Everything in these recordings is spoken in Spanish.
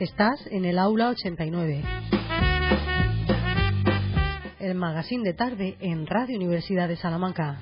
Estás en el aula 89. El magazín de tarde en Radio Universidad de Salamanca.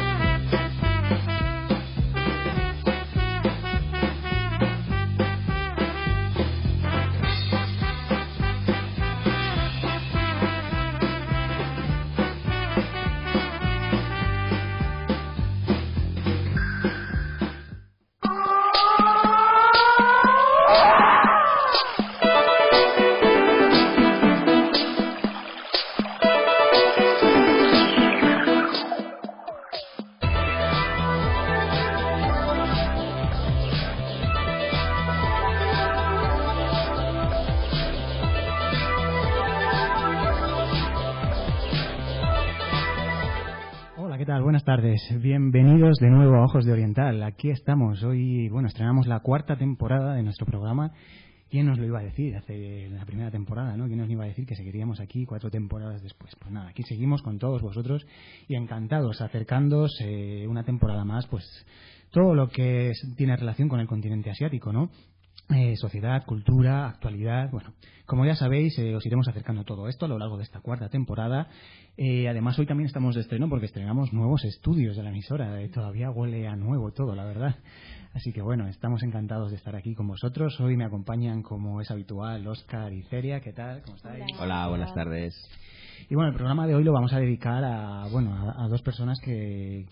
Buenas tardes, bienvenidos de nuevo a Ojos de Oriental. Aquí estamos, hoy, estrenamos la cuarta temporada de nuestro programa. ¿Quién nos lo iba a decir hace la primera temporada, no? ¿Quién nos iba a decir que seguiríamos aquí 4 temporadas después? Pues nada, aquí seguimos con todos vosotros y encantados, acercándoos una temporada más, pues todo lo que tiene relación con el continente asiático, ¿no? Sociedad, cultura, actualidad. Bueno, como ya sabéis, os iremos acercando todo esto a lo largo de esta cuarta temporada. Además, hoy también estamos de estreno porque estrenamos nuevos estudios de la emisora. Todavía huele a nuevo todo, la verdad. Así que bueno, estamos encantados de estar aquí con vosotros. Hoy me acompañan, como es habitual, Óscar y Celia. ¿Qué tal? ¿Cómo estáis? Hola, buenas tardes. Y bueno, el programa de hoy lo vamos a dedicar a dos personas que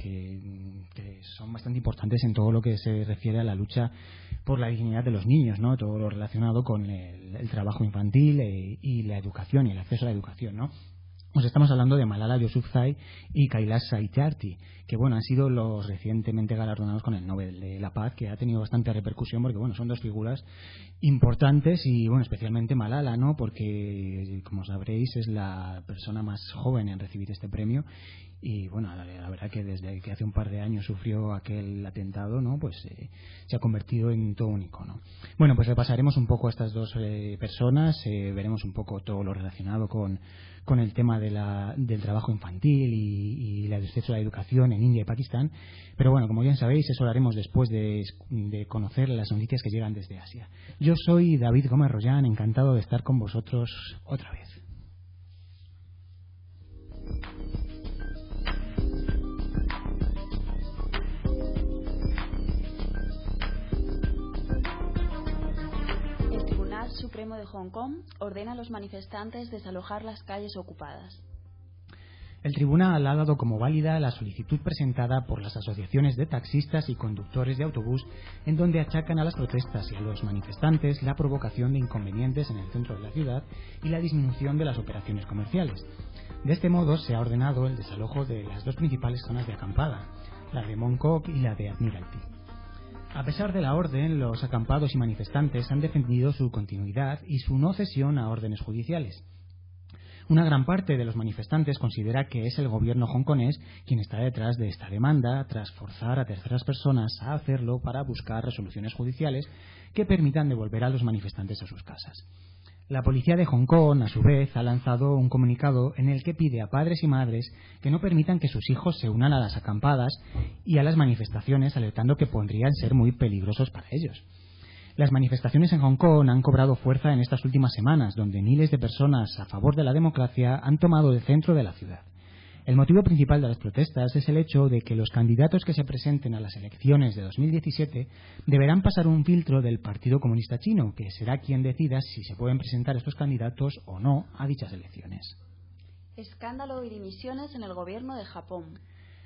son bastante importantes en todo lo que se refiere a la lucha por la dignidad de los niños, ¿no? Todo lo relacionado con el trabajo infantil y la educación y el acceso a la educación, ¿no? Os estamos hablando de Malala Yousafzai y Kailash Satyarthi, que han sido los recientemente galardonados con el Nobel de la Paz, que ha tenido bastante repercusión porque son dos figuras importantes y especialmente Malala, ¿no? Porque como sabréis es la persona más joven en recibir este premio y la verdad que desde que hace un par de años sufrió aquel atentado, ¿no? Pues se ha convertido en todo un icono. Bueno, pues repasaremos un poco a estas dos personas, veremos un poco todo lo relacionado con el tema del trabajo infantil y el acceso a la educación en India y Pakistán. Pero como bien sabéis, eso lo haremos después de conocer las noticias que llegan desde Asia. Yo soy David Gómez Rollán, encantado de estar con vosotros otra vez. El Tribunal Supremo de Hong Kong ordena a los manifestantes desalojar las calles ocupadas. El tribunal ha dado como válida la solicitud presentada por las asociaciones de taxistas y conductores de autobús, en donde achacan a las protestas y a los manifestantes la provocación de inconvenientes en el centro de la ciudad y la disminución de las operaciones comerciales. De este modo se ha ordenado el desalojo de las dos principales zonas de acampada, la de Mong Kok y la de Admiralty. A pesar de la orden, los acampados y manifestantes han defendido su continuidad y su no cesión a órdenes judiciales. Una gran parte de los manifestantes considera que es el gobierno hongkonés quien está detrás de esta demanda, tras forzar a terceras personas a hacerlo para buscar resoluciones judiciales que permitan devolver a los manifestantes a sus casas. La policía de Hong Kong, a su vez, ha lanzado un comunicado en el que pide a padres y madres que no permitan que sus hijos se unan a las acampadas y a las manifestaciones, alertando que podrían ser muy peligrosos para ellos. Las manifestaciones en Hong Kong han cobrado fuerza en estas últimas semanas, donde miles de personas a favor de la democracia han tomado el centro de la ciudad. El motivo principal de las protestas es el hecho de que los candidatos que se presenten a las elecciones de 2017 deberán pasar un filtro del Partido Comunista Chino, que será quien decida si se pueden presentar estos candidatos o no a dichas elecciones. Escándalo y dimisiones en el gobierno de Japón.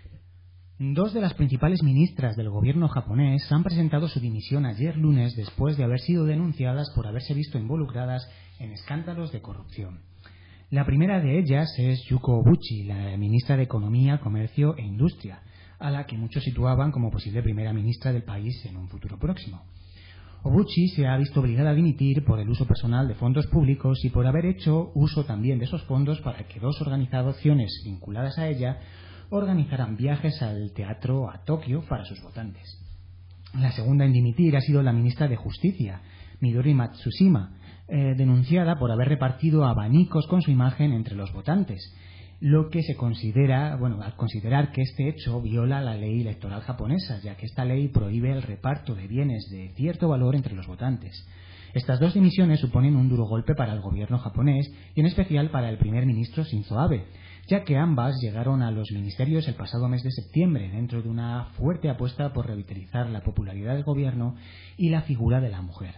Dos de las principales ministras del gobierno japonés han presentado su dimisión ayer lunes después de haber sido denunciadas por haberse visto involucradas en escándalos de corrupción. La primera de ellas es Yuko Obuchi, la ministra de Economía, Comercio e Industria, a la que muchos situaban como posible primera ministra del país en un futuro próximo. Obuchi se ha visto obligada a dimitir por el uso personal de fondos públicos y por haber hecho uso también de esos fondos para que dos organizaciones vinculadas a ella organizarán viajes al teatro a Tokio para sus votantes. La segunda en dimitir ha sido la ministra de Justicia, Midori Matsushima, denunciada por haber repartido abanicos con su imagen entre los votantes, lo que se considera, al considerar que este hecho viola la ley electoral japonesa, ya que esta ley prohíbe el reparto de bienes de cierto valor entre los votantes. Estas dos dimisiones suponen un duro golpe para el gobierno japonés y en especial para el primer ministro Shinzo Abe, ya que ambas llegaron a los ministerios el pasado mes de septiembre dentro de una fuerte apuesta por revitalizar la popularidad del gobierno y la figura de la mujer.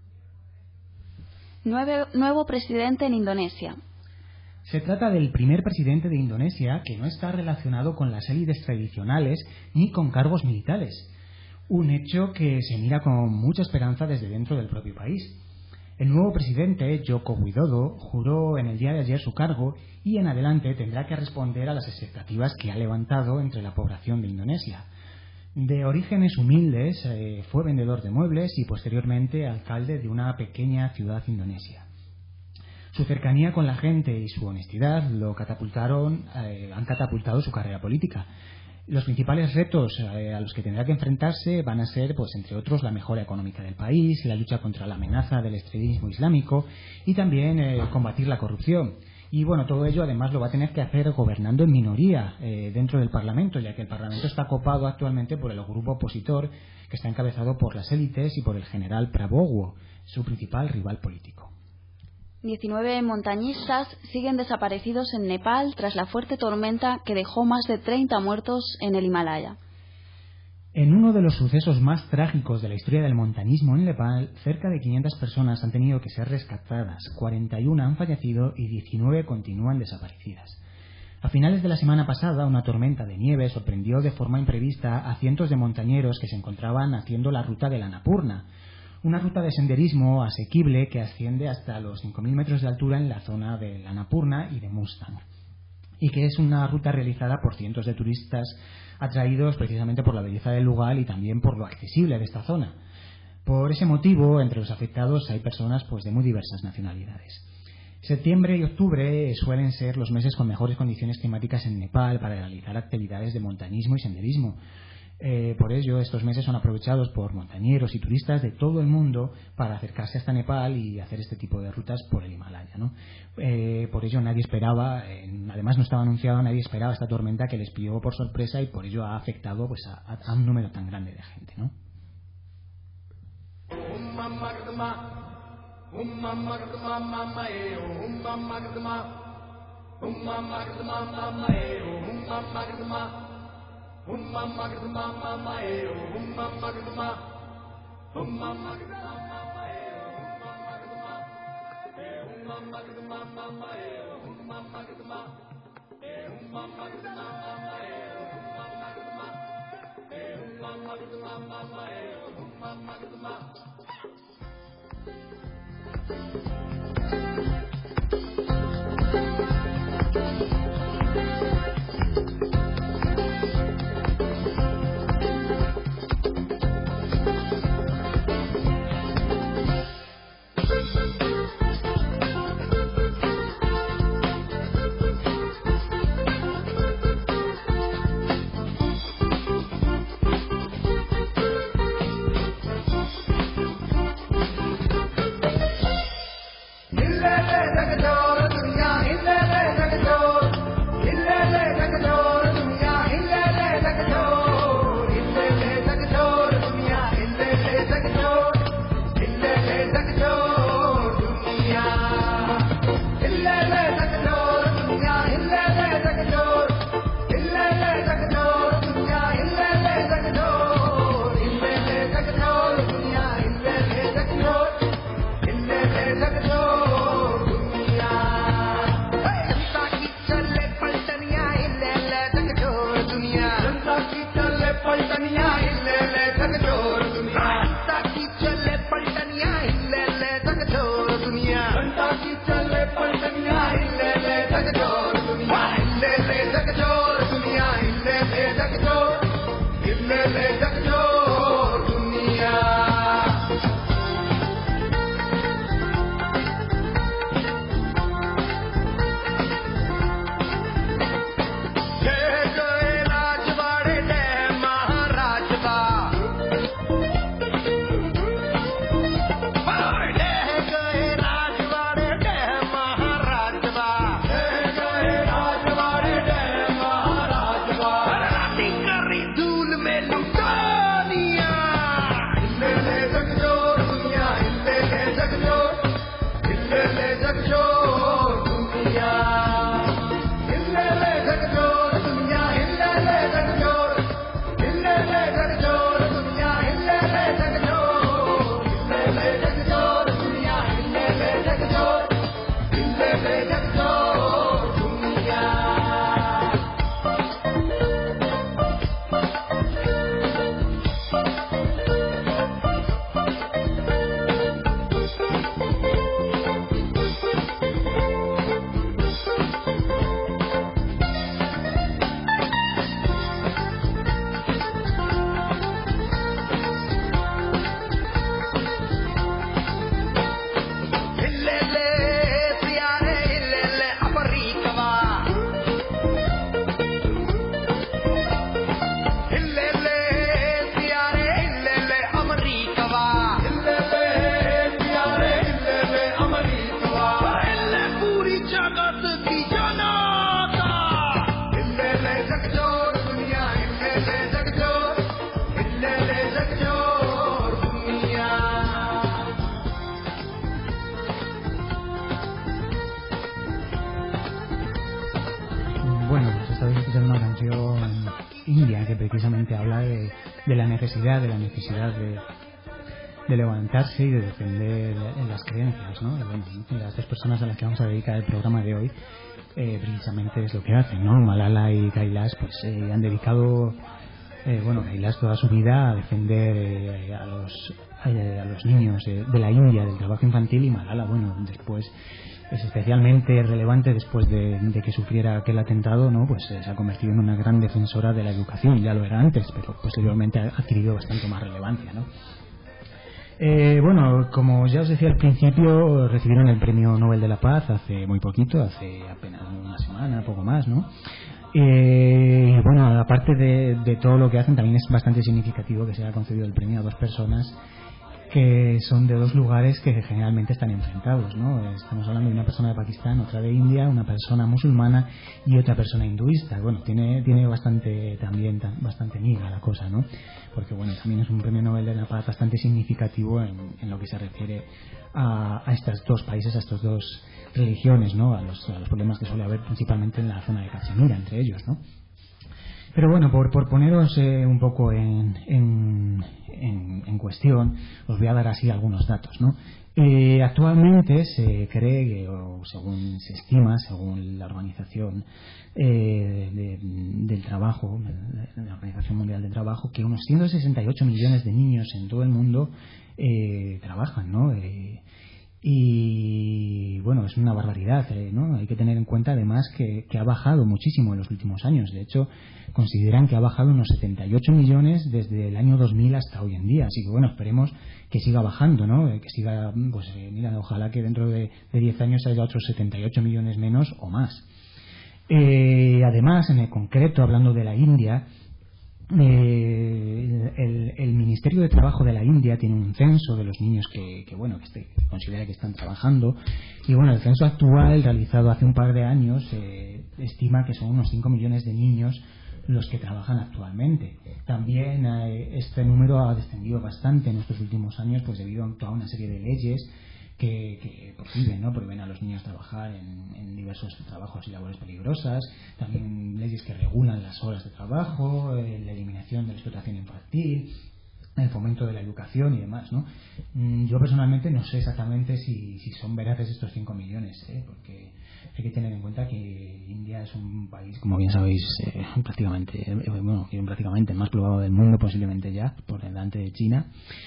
Nuevo presidente en Indonesia. Se trata del primer presidente de Indonesia que no está relacionado con las élites tradicionales ni con cargos militares, un hecho que se mira con mucha esperanza desde dentro del propio país. El nuevo presidente, Joko Widodo, juró en el día de ayer su cargo y en adelante tendrá que responder a las expectativas que ha levantado entre la población de Indonesia. De orígenes humildes, fue vendedor de muebles y posteriormente alcalde de una pequeña ciudad indonesia. Su cercanía con la gente y su honestidad han catapultado su carrera política. Los principales retos a los que tendrá que enfrentarse van a ser, pues entre otros, la mejora económica del país, la lucha contra la amenaza del extremismo islámico y también combatir la corrupción. Y bueno, todo ello además lo va a tener que hacer gobernando en minoría dentro del Parlamento, ya que el Parlamento está copado actualmente por el grupo opositor que está encabezado por las élites y por el general Prabowo, su principal rival político. 19 montañistas siguen desaparecidos en Nepal tras la fuerte tormenta que dejó más de 30 muertos en el Himalaya. En uno de los sucesos más trágicos de la historia del montañismo en Nepal, cerca de 500 personas han tenido que ser rescatadas, 41 han fallecido y 19 continúan desaparecidas. A finales de la semana pasada, una tormenta de nieve sorprendió de forma imprevista a cientos de montañeros que se encontraban haciendo la ruta del Annapurna, una ruta de senderismo asequible que asciende hasta los 5.000 metros de altura en la zona del Annapurna y de Mustang, y que es una ruta realizada por cientos de turistas atraídos precisamente por la belleza del lugar y también por lo accesible de esta zona. Por ese motivo, entre los afectados hay personas pues de muy diversas nacionalidades. Septiembre y octubre suelen ser los meses con mejores condiciones climáticas en Nepal para realizar actividades de montañismo y senderismo. Por ello, estos meses son aprovechados por montañeros y turistas de todo el mundo para acercarse hasta Nepal y hacer este tipo de rutas por el Himalaya, ¿no? Por ello nadie esperaba, además no estaba anunciado, nadie esperaba esta tormenta que les pilló por sorpresa y por ello ha afectado pues a un número tan grande de gente, ¿no? Dul me luta India, que precisamente habla de la necesidad de levantarse y de defender las creencias, ¿no? Y bueno, las dos personas a las que vamos a dedicar el programa de hoy precisamente es lo que hacen, ¿no? Malala y Kailash pues han dedicado Kailash toda su vida a defender a los niños de la India del trabajo infantil, y Malala, bueno, después es especialmente relevante después de que sufriera aquel atentado, ¿no? Pues se ha convertido en una gran defensora de la educación. Ya lo era antes, pero posteriormente ha adquirido bastante más relevancia, ¿no? Como ya os decía al principio, recibieron el Premio Nobel de la Paz hace muy poquito, hace apenas una semana, poco más, ¿no? Aparte de todo lo que hacen, también es bastante significativo que se haya concedido el premio a dos personas que son de dos lugares que generalmente están enfrentados, ¿no? Estamos hablando de una persona de Pakistán, otra de India, una persona musulmana y otra persona hinduista. Bueno, tiene bastante miga la cosa, ¿no? Porque bueno, también es un premio Nobel de la Paz bastante significativo en lo que se refiere a estos dos países, a estas dos religiones, ¿no? A los problemas que suele haber principalmente en la zona de Cachemira entre ellos, ¿no? Pero bueno, por poneros un poco en cuestión, os voy a dar así algunos datos, ¿no? Actualmente se cree, o según se estima, según la Organización del Trabajo, la Organización Mundial del Trabajo, que unos 168 millones de niños en todo el mundo trabajan, ¿no? Y bueno, es una barbaridad, ¿no? Hay que tener en cuenta además que ha bajado muchísimo en los últimos años. De hecho, consideran que ha bajado unos 78 millones desde el año 2000 hasta hoy en día. Así que bueno, esperemos que siga bajando, ¿no? Que siga, ojalá que dentro de 10 años haya otros 78 millones menos o más. Además, en el concreto, hablando de la India, el Ministerio de Trabajo de la India tiene un censo de los niños que considera que están trabajando, y bueno, el censo actual realizado hace un par de años estima que son unos 5 millones de niños los que trabajan actualmente. También este número ha descendido bastante en estos últimos años, pues debido a toda una serie de leyes que prohíben a los niños trabajar en diversos trabajos y labores peligrosas, también leyes que regulan las horas de trabajo, la eliminación de la explotación infantil, el fomento de la educación y demás, ¿no? Yo personalmente no sé exactamente si son veraces estos 5 millones, porque hay que tener en cuenta que India es un país, como bien sabéis, prácticamente el más poblado del mundo, posiblemente ya, por delante de China.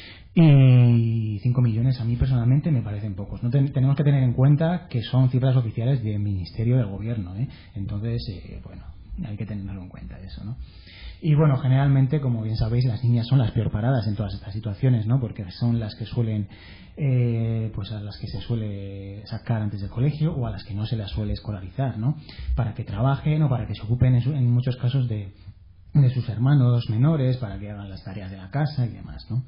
Y 5 millones a mí personalmente me parecen pocos. No tenemos que tener en cuenta que son cifras oficiales del Ministerio del Gobierno, entonces hay que tenerlo en cuenta eso, ¿no? Y bueno, generalmente, como bien sabéis, las niñas son las peor paradas en todas estas situaciones, ¿no? Porque son las que suelen a las que se suele sacar antes del colegio, o a las que no se las suele escolarizar, ¿no? Para que trabajen o para que se ocupen en muchos casos de sus hermanos menores, para que hagan las tareas de la casa y demás, ¿no?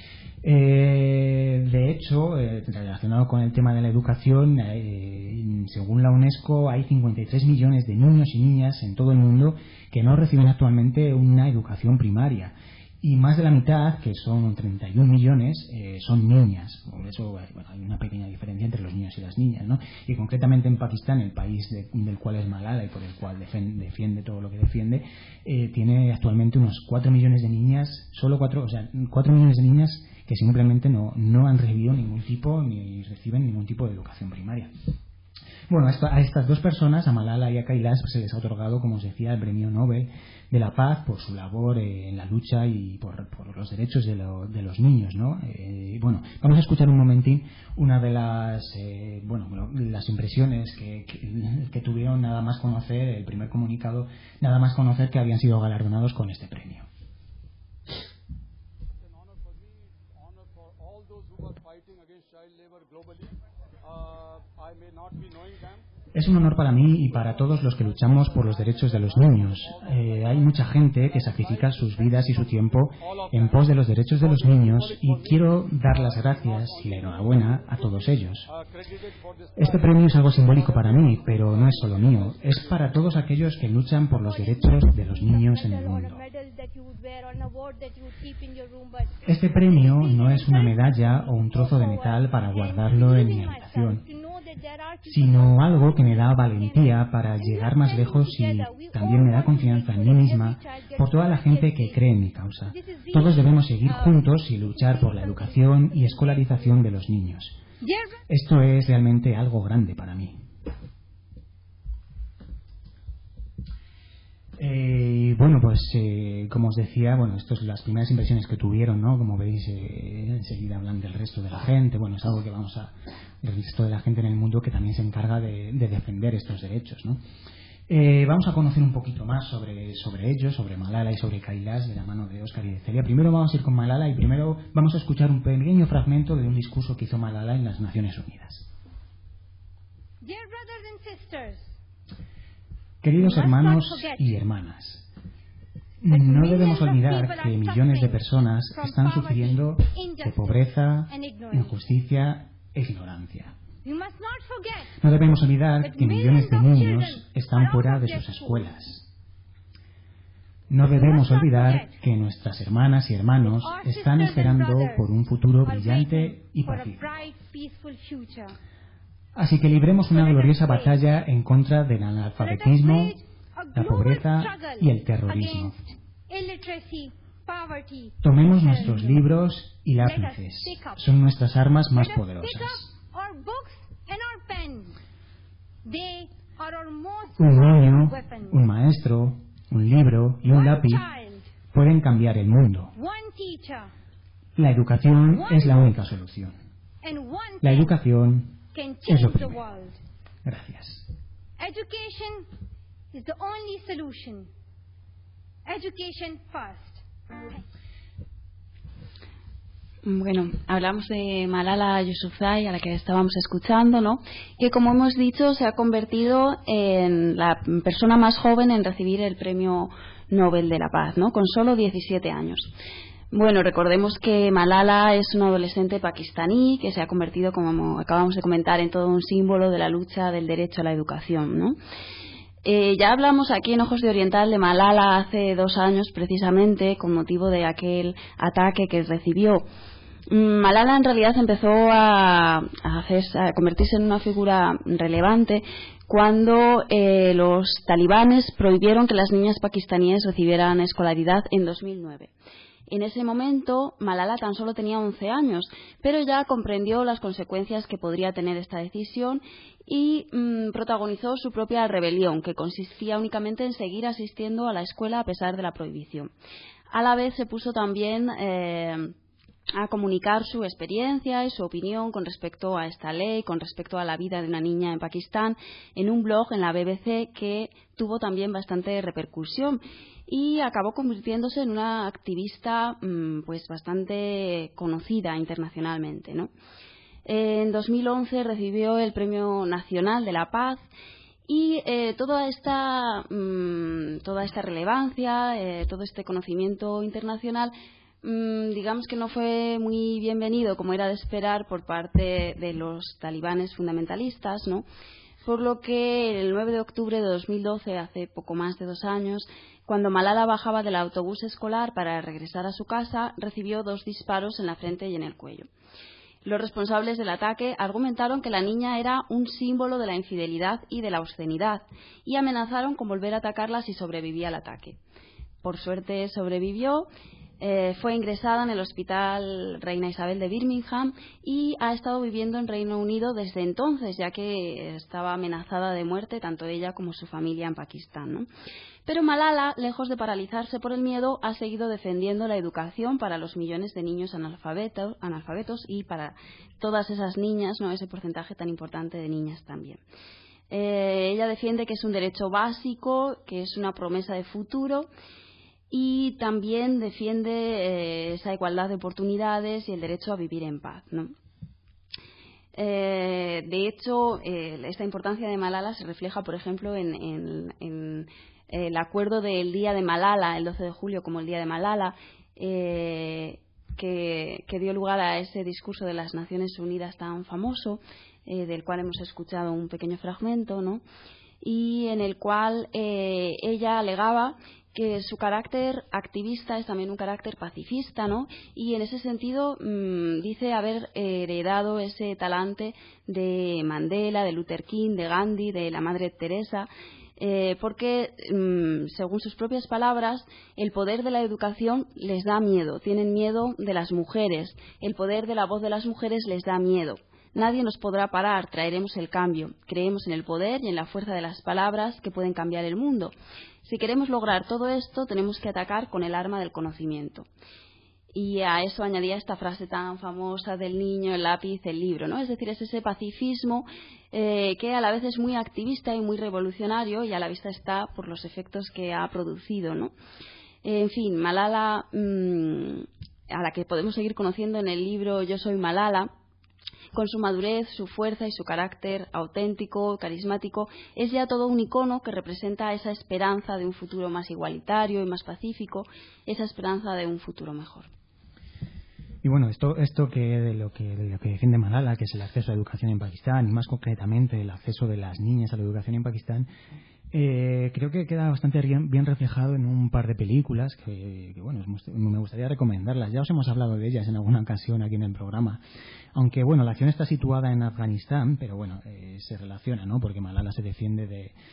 De hecho, relacionado con el tema de la educación, según la UNESCO hay 53 millones de niños y niñas en todo el mundo que no reciben actualmente una educación primaria, y más de la mitad, que son 31 millones, son niñas. Por eso hay una pequeña diferencia entre los niños y las niñas, ¿no? Y concretamente en Pakistán, el país del cual es Malala y por el cual defiende todo lo que defiende, tiene actualmente unos 4 millones de niñas, 4 millones de niñas que simplemente no han recibido ningún tipo ni reciben ningún tipo de educación primaria. Bueno, a estas dos personas, a Malala y a Kailash, se les ha otorgado, como os decía, el Premio Nobel de la Paz por su labor en la lucha y por los derechos de los niños, ¿no? Vamos a escuchar un momentín una de las impresiones que tuvieron nada más conocer el primer comunicado, nada más conocer que habían sido galardonados con este premio. Es un honor para mí y para todos los que luchamos por los derechos de los niños. Hay mucha gente que sacrifica sus vidas y su tiempo en pos de los derechos de los niños, y quiero dar las gracias y la enhorabuena a todos ellos. Este premio es algo simbólico para mí, pero no es solo mío. Es para todos aquellos que luchan por los derechos de los niños en el mundo. Este premio no es una medalla o un trozo de metal para guardarlo en mi habitación. sino algo que me da valentía para llegar más lejos y también me da confianza en mí misma por toda la gente que cree en mi causa. Todos debemos seguir juntos y luchar por la educación y escolarización de los niños. Esto es realmente algo grande para mí. Bueno, pues como os decía, bueno, estas son las primeras impresiones que tuvieron, ¿no? Como veis, enseguida hablan del resto de la gente. Bueno, es algo que el resto de la gente en el mundo que también se encarga de defender estos derechos, ¿no? Vamos a conocer un poquito más sobre ellos, sobre Malala y sobre Kailash, de la mano de Óscar y de Celia. Primero vamos a ir con Malala y primero vamos a escuchar un pequeño fragmento de un discurso que hizo Malala en las Naciones Unidas. Dear brothers and sisters, queridos hermanos y hermanas, no debemos olvidar que millones de personas están sufriendo de pobreza, injusticia e ignorancia. No debemos olvidar que millones de niños están fuera de sus escuelas. No debemos olvidar que nuestras hermanas y hermanos están esperando por un futuro brillante y pacífico. Así que libremos una gloriosa batalla en contra del analfabetismo, la pobreza y el terrorismo. Tomemos nuestros libros y lápices. Son nuestras armas más poderosas. Un niño, un maestro, un libro y un lápiz pueden cambiar el mundo. La educación es la única solución. La educación es lo primero. Gracias. Education is the only solution. Education first. Bueno, hablamos de Malala Yousafzai, a la que estábamos escuchando, ¿no? Que, como hemos dicho, se ha convertido en la persona más joven en recibir el Premio Nobel de la Paz, ¿no? Con solo 17 años. Bueno, recordemos que Malala es una adolescente pakistaní que se ha convertido, como acabamos de comentar, en todo un símbolo de la lucha del derecho a la educación, ¿no? Ya hablamos aquí en Ojos de Oriental de Malala hace 2 años, precisamente, con motivo de aquel ataque que recibió. Malala en realidad empezó a convertirse en una figura relevante cuando los talibanes prohibieron que las niñas pakistaníes recibieran escolaridad en 2009. En ese momento, Malala tan solo tenía 11 años, pero ya comprendió las consecuencias que podría tener esta decisión y protagonizó su propia rebelión, que consistía únicamente en seguir asistiendo a la escuela a pesar de la prohibición. A la vez se puso también a comunicar su experiencia y su opinión con respecto a esta ley, con respecto a la vida de una niña en Pakistán, en un blog en la BBC que tuvo también bastante repercusión y acabó convirtiéndose en una activista pues bastante conocida internacionalmente, ¿no? En 2011 recibió el Premio Nacional de la Paz y toda esta relevancia, todo este conocimiento internacional, digamos que no fue muy bienvenido, como era de esperar, por parte de los talibanes fundamentalistas, ¿no? Por lo que el 9 de octubre de 2012, hace poco más de 2 años, cuando Malala bajaba del autobús escolar para regresar a su casa, recibió 2 disparos en la frente y en el cuello. Los responsables del ataque argumentaron que la niña era un símbolo de la infidelidad y de la obscenidad y amenazaron con volver a atacarla si sobrevivía al ataque. Por suerte sobrevivió. Fue ingresada en el Hospital Reina Isabel de Birmingham y ha estado viviendo en Reino Unido desde entonces, ya que estaba amenazada de muerte tanto ella como su familia en Pakistán, ¿no? Pero Malala, lejos de paralizarse por el miedo, ha seguido defendiendo la educación para los millones de niños analfabetos y para todas esas niñas, ¿no? Ese porcentaje tan importante de niñas también. Ella defiende que es un derecho básico, que es una promesa de futuro, y también defiende esa igualdad de oportunidades y el derecho a vivir en paz, ¿no? De hecho, esta importancia de Malala se refleja, por ejemplo, en el acuerdo del Día de Malala, el 12 de julio como el Día de Malala, que dio lugar a ese discurso de las Naciones Unidas tan famoso, del cual hemos escuchado un pequeño fragmento, ¿no? Y en el cual ella alegaba que su carácter activista es también un carácter pacifista, ¿no? Y en ese sentido dice haber heredado ese talante de Mandela, de Luther King, de Gandhi, de la Madre Teresa, porque, según sus propias palabras, el poder de la educación les da miedo, tienen miedo de las mujeres, el poder de la voz de las mujeres les da miedo. Nadie nos podrá parar, traeremos el cambio. Creemos en el poder y en la fuerza de las palabras que pueden cambiar el mundo. Si queremos lograr todo esto, tenemos que atacar con el arma del conocimiento. Y a eso añadía esta frase tan famosa del niño, el lápiz, el libro, ¿no? Es decir, es ese pacifismo que a la vez es muy activista y muy revolucionario, y a la vista está por los efectos que ha producido, ¿no? En fin, Malala, a la que podemos seguir conociendo en el libro Yo soy Malala, con su madurez, su fuerza y su carácter auténtico, carismático, es ya todo un icono que representa esa esperanza de un futuro más igualitario y más pacífico, esa esperanza de un futuro mejor. Y bueno, esto que de lo que defiende Malala, que es el acceso a la educación en Pakistán, y más concretamente el acceso de las niñas a la educación en Pakistán, creo que queda bastante bien reflejado en un par de películas que bueno, me gustaría recomendarlas. Ya os hemos hablado de ellas en alguna ocasión aquí en el programa. Aunque bueno, la acción está situada en Afganistán, pero bueno, se relaciona, ¿no? Porque Malala se defiende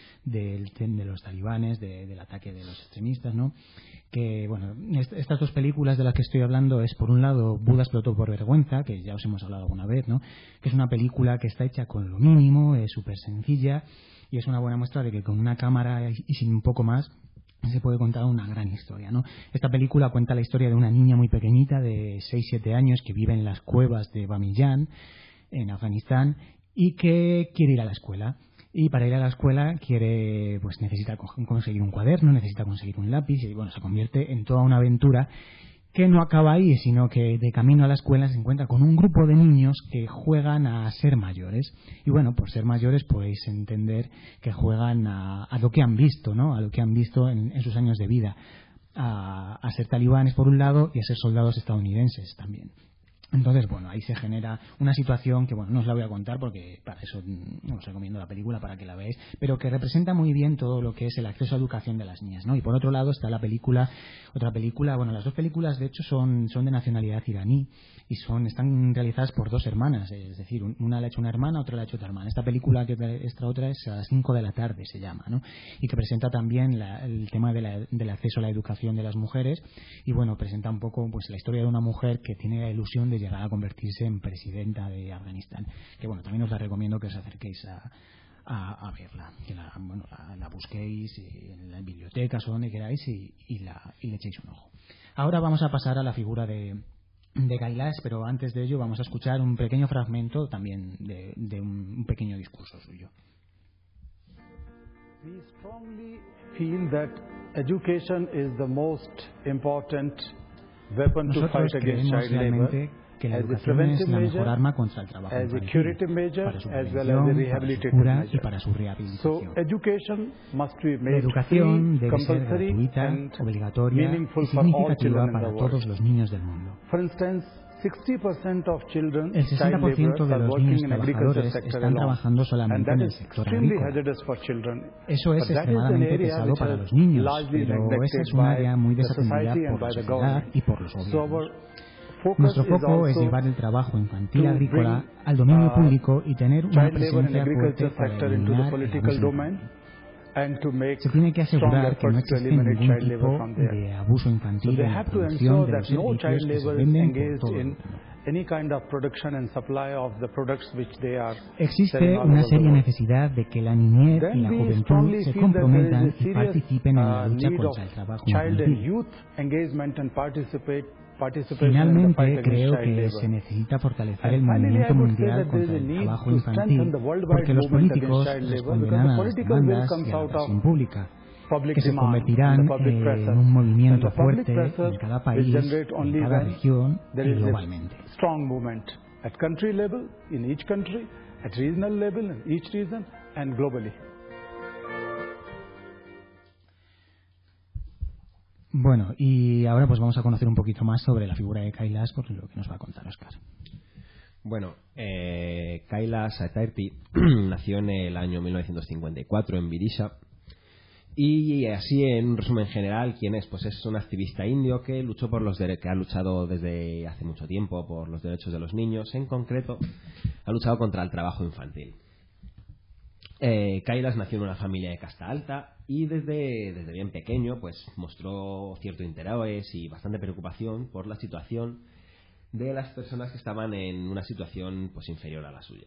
de los talibanes, del ataque de los extremistas, ¿no? Que bueno, estas dos películas de las que estoy hablando es, por un lado, Buda explotó por vergüenza, que ya os hemos hablado alguna vez, ¿no? Que es una película que está hecha con lo mínimo, es súper sencilla, y es una buena muestra de que con una cámara y sin un poco más se puede contar una gran historia, ¿no? Esta película cuenta la historia de una niña muy pequeñita de 6-7 años que vive en las cuevas de Bamiyan, en Afganistán, y que quiere ir a la escuela. Y para ir a la escuela necesita conseguir un cuaderno, necesita conseguir un lápiz, y bueno, se convierte en toda una aventura que no acaba ahí, sino que de camino a la escuela se encuentra con un grupo de niños que juegan a ser mayores. Y bueno, por ser mayores podéis entender que juegan a lo que han visto, ¿no? A lo que han visto en sus años de vida. A ser talibanes por un lado y a ser soldados estadounidenses también. Entonces, bueno, ahí se genera una situación que, bueno, no os la voy a contar porque para eso os recomiendo la película para que la veáis, pero que representa muy bien todo lo que es el acceso a educación de las niñas, ¿no? Y por otro lado está otra película, bueno, las dos películas de hecho son de nacionalidad iraní y están realizadas por dos hermanas, es decir, una la ha hecho una hermana, otra la ha hecho otra hermana. Esta película, esta otra, es a las 5 de la tarde, se llama, ¿no? Y que presenta también el tema del acceso a la educación de las mujeres y, bueno, presenta un poco pues la historia de una mujer que tiene la ilusión de llegar a convertirse en presidenta de Afganistán, que bueno, también os la recomiendo que os acerquéis a verla, que la busquéis en las bibliotecas o donde queráis y le echéis un ojo. Ahora vamos a pasar a la figura de Kailash, pero antes de ello vamos a escuchar un pequeño fragmento también de un pequeño discurso suyo. We strongly feel that education is the most important weapon to fight against child labor. Que la educación es la mejor arma contra el trabajo infantil, para su prevención, para su cura y para su rehabilitación. La educación debe ser gratuita, obligatoria y significativa para todos los niños del mundo. El 60% de los niños trabajadores están trabajando solamente en el sector agrícola. Eso es extremadamente pesado para los niños, pero esa es un área muy desatendida por la sociedad y por los gobiernos. Nuestro foco es llevar el trabajo infantil agrícola al dominio público y tener una presencia fuerte para eliminar el abuso infantil. Se tiene que asegurar que no existe ningún tipo de abuso infantil en la producción de los servicios que se venden por todo el mundo. Existe una seria necesidad de que la niñez y la juventud se comprometan y participen en la lucha contra el trabajo infantil. Finalmente, creo que se necesita fortalecer el movimiento mundial contra el trabajo infantil, porque los políticos responderán a las demandas y a la presión pública, que se convertirán en un movimiento fuerte en cada país, en cada región y globalmente. Bueno, y ahora pues vamos a conocer un poquito más sobre la figura de Kailash, por lo que nos va a contar Óscar. Bueno, Kailash Satyarthi nació en el año 1954 en Vidisha Y así, en resumen general, ¿quién es? Pues es un activista indio que luchó por que ha luchado desde hace mucho tiempo por los derechos de los niños. En concreto, ha luchado contra el trabajo infantil. Kailash nació en una familia de casta alta y desde bien pequeño pues mostró cierto interés y bastante preocupación por la situación de las personas que estaban en una situación pues inferior a la suya.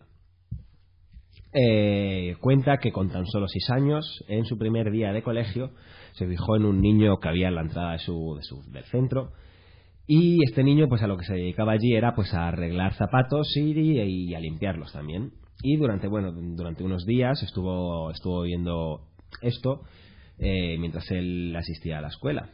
Cuenta que con tan solo 6 años, en su primer día de colegio, se fijó en un niño que había en la entrada del centro, y este niño pues a lo que se dedicaba allí era pues a arreglar zapatos y a limpiarlos también. Y durante unos días estuvo viendo esto mientras él asistía a la escuela.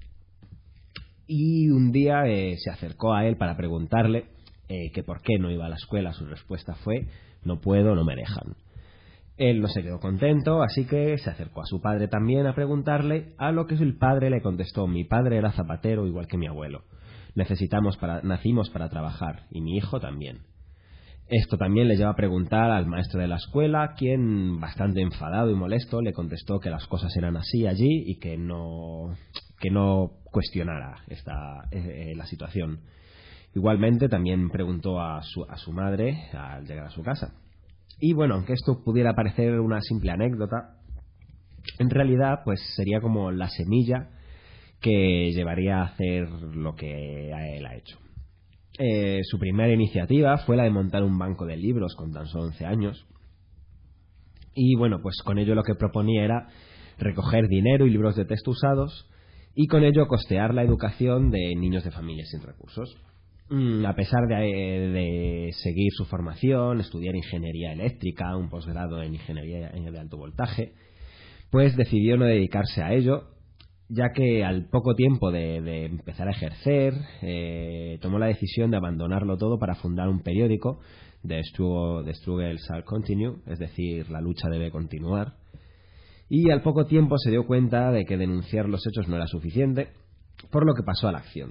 Y un día se acercó a él para preguntarle que por qué no iba a la escuela. Su respuesta fue: no puedo, no me dejan. Él no se quedó contento, así que se acercó a su padre también a preguntarle, a lo que el padre le contestó: mi padre era zapatero igual que mi abuelo. Nacimos para trabajar, y mi hijo también. Esto también le lleva a preguntar al maestro de la escuela, quien, bastante enfadado y molesto, le contestó que las cosas eran así allí y que no cuestionara la situación. Igualmente también preguntó a su madre al llegar a su casa. Y bueno, aunque esto pudiera parecer una simple anécdota, en realidad pues sería como la semilla que llevaría a hacer lo que él ha hecho. Su primera iniciativa fue la de montar un banco de libros con tan solo 11 años. Y bueno, pues con ello lo que proponía era recoger dinero y libros de texto usados y con ello costear la educación de niños de familias sin recursos. A pesar de seguir su formación, estudiar ingeniería eléctrica, un posgrado en ingeniería de alto voltaje, pues decidió no dedicarse a ello, ya que al poco tiempo de empezar a ejercer, tomó la decisión de abandonarlo todo para fundar un periódico, The Struggle Shall Continue, es decir, la lucha debe continuar. Y al poco tiempo se dio cuenta de que denunciar los hechos no era suficiente, por lo que pasó a la acción.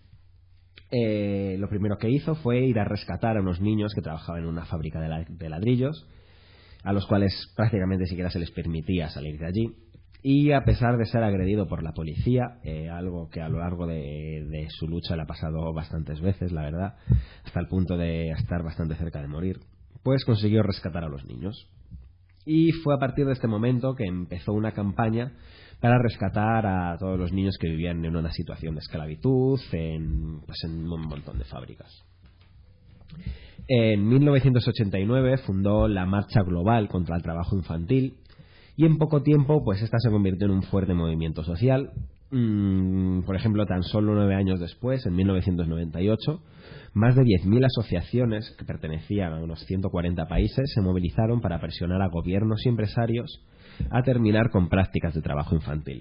Lo primero que hizo fue ir a rescatar a unos niños que trabajaban en una fábrica de ladrillos, a los cuales prácticamente siquiera se les permitía salir de allí. Y a pesar de ser agredido por la policía, algo que a lo largo de su lucha le ha pasado bastantes veces, la verdad, hasta el punto de estar bastante cerca de morir, pues consiguió rescatar a los niños. Y fue a partir de este momento que empezó una campaña para rescatar a todos los niños que vivían en una situación de esclavitud en un montón de fábricas. En 1989 fundó la Marcha Global contra el Trabajo Infantil, y en poco tiempo pues esta se convirtió en un fuerte movimiento social. Por ejemplo, tan solo 9 años después, en 1998, más de 10.000 asociaciones que pertenecían a unos 140 países se movilizaron para presionar a gobiernos y empresarios a terminar con prácticas de trabajo infantil.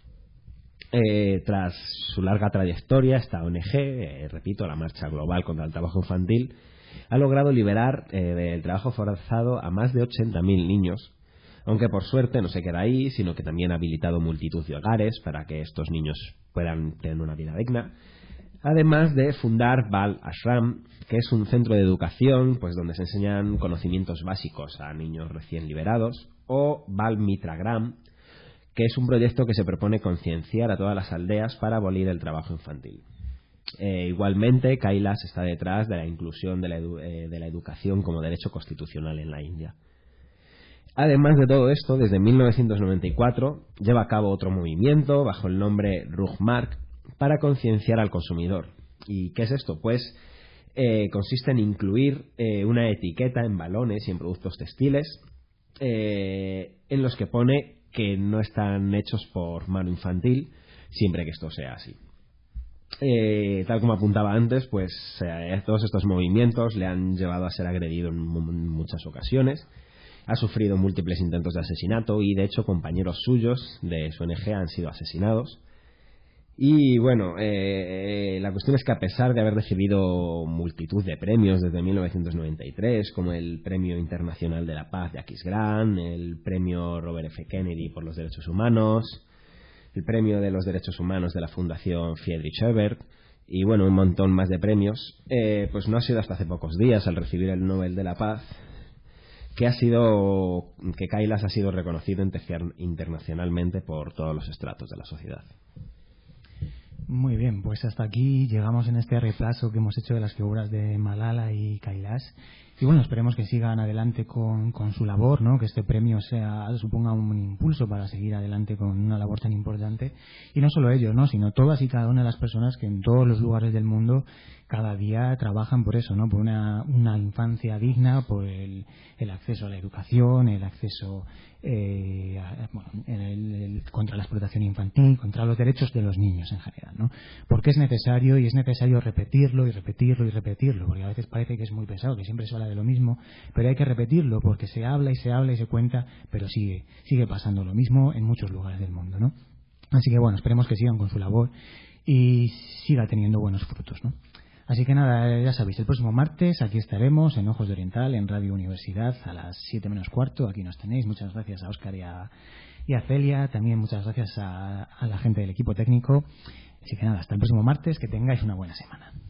Tras su larga trayectoria, esta ONG, repito, la Marcha Global contra el Trabajo Infantil, ha logrado liberar del trabajo forzado a más de 80.000 niños, aunque por suerte no se queda ahí, sino que también ha habilitado multitud de hogares para que estos niños puedan tener una vida digna, además de fundar Bal Ashram, que es un centro de educación pues donde se enseñan conocimientos básicos a niños recién liberados, o Bal Mitragram, que es un proyecto que se propone concienciar a todas las aldeas para abolir el trabajo infantil. Igualmente, Kailash está detrás de la inclusión de la educación como derecho constitucional en la India. Además de todo esto, desde 1994 lleva a cabo otro movimiento bajo el nombre Rugmark para concienciar al consumidor. ¿Y qué es esto? Pues consiste en incluir una etiqueta en balones y en productos textiles en los que pone que no están hechos por mano infantil, siempre que esto sea así. Tal como apuntaba antes, pues todos estos movimientos le han llevado a ser agredido en muchas ocasiones. Ha sufrido múltiples intentos de asesinato y, de hecho, compañeros suyos de su ONG han sido asesinados. Y bueno, la cuestión es que a pesar de haber recibido multitud de premios desde 1993, como el Premio Internacional de la Paz de Aquis Grant, el Premio Robert F. Kennedy por los Derechos Humanos, el Premio de los Derechos Humanos de la Fundación Friedrich Ebert, y bueno, un montón más de premios, pues no ha sido hasta hace pocos días, al recibir el Nobel de la Paz, que Kailash ha sido reconocido internacionalmente por todos los estratos de la sociedad. Muy bien, pues hasta aquí llegamos en este repaso que hemos hecho de las figuras de Malala y Kailash. Y bueno, esperemos que sigan adelante con su labor, ¿no? Que este premio suponga un impulso para seguir adelante con una labor tan importante. Y no solo ellos, ¿no? Sino todas y cada una de las personas que en todos los lugares del mundo cada día trabajan por eso, ¿no? Por una infancia digna, por el acceso a la educación, el acceso contra la explotación infantil, contra los derechos de los niños en general, ¿no? Porque es necesario repetirlo y repetirlo y repetirlo, porque a veces parece que es muy pesado, que siempre se habla de lo mismo, pero hay que repetirlo porque se habla y se habla y se cuenta, pero sigue pasando lo mismo en muchos lugares del mundo, ¿no? Así que bueno, esperemos que sigan con su labor y siga teniendo buenos frutos, ¿no? Así que nada, ya sabéis, el próximo martes aquí estaremos en Ojos de Oriental, en Radio Universidad, a las 7 menos cuarto. Aquí nos tenéis. Muchas gracias a Óscar y a Celia. También muchas gracias a la gente del equipo técnico. Así que nada, hasta el próximo martes. Que tengáis una buena semana.